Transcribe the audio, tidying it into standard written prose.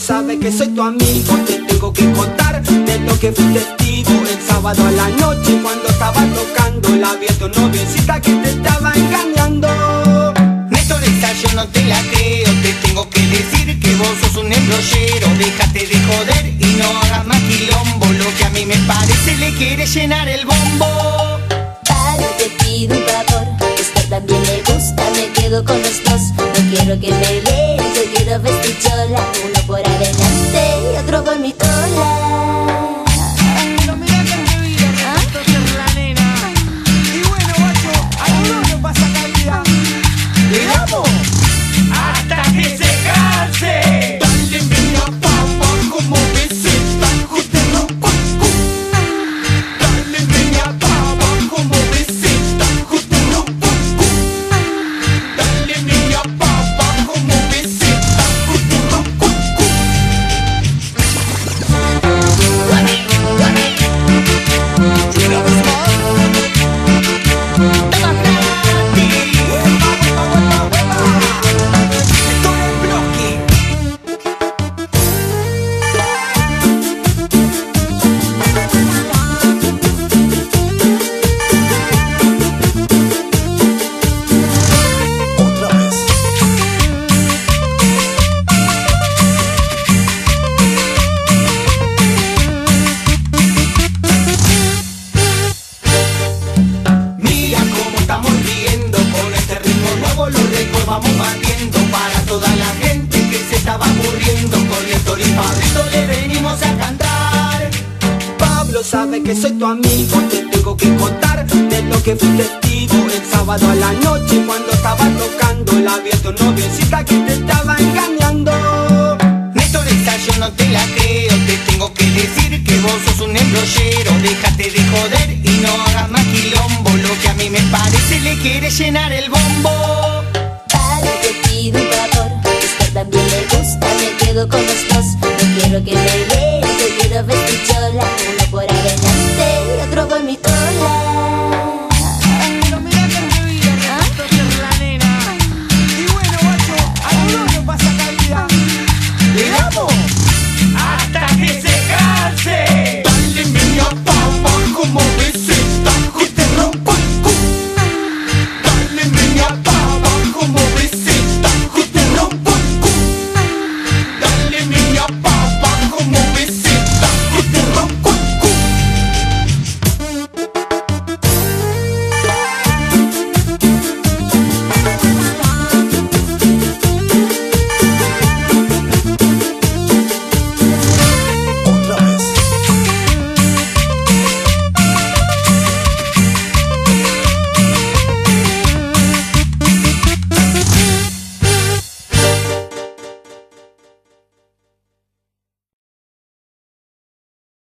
sabe que soy tu amigo. Te tengo que contar de lo que fui testigo el sábado a la noche cuando estaba tocando. La vi a tu noviecita que te estaba engañando. Néstor, esa yo no te la creo. Te tengo que decir que vos sos un embrollero. Déjate de joder y no hagas más quilombo. Lo que a mí me parece le quiere llenar el bombo. Para, te pido un favor, esto también me gusta, me quedo con los dos. No quiero que me leas, yo quiero vestichola. Uno por adelante y otro por mi cola. Pero mirá que atrevida resultó ser la nena. Y bueno, guacho, a lo que pasa caída. ¡Le damos! ¡Hasta que se canse! Dale media papa como beseta, jotero, cuacu. Dale media papa como beseta, jotero, cuacu. Dale media papa como beseta, jotero, cuacu. Una vez más. Toma gratis. Esto es bloque. Otra vez. Mira cómo estamos riendo, con este ritmo nuevo los récords vamos batiendo. Para toda la gente que se estaba aburriendo, con Néstor y Pablito le venimos a cantar. Pablo sabe que soy tu amigo. Te tengo que contar de lo que fui testigo el sábado a la noche cuando estaba tocando. La vi a tu noviecita que te estaba engañando. Néstor, esa yo no te la creo. Te tengo que decir que vos sos un embrollero. Déjate de joder y no hagas más quilombo. Lo que a mí me parece le quiere llenar el bombo.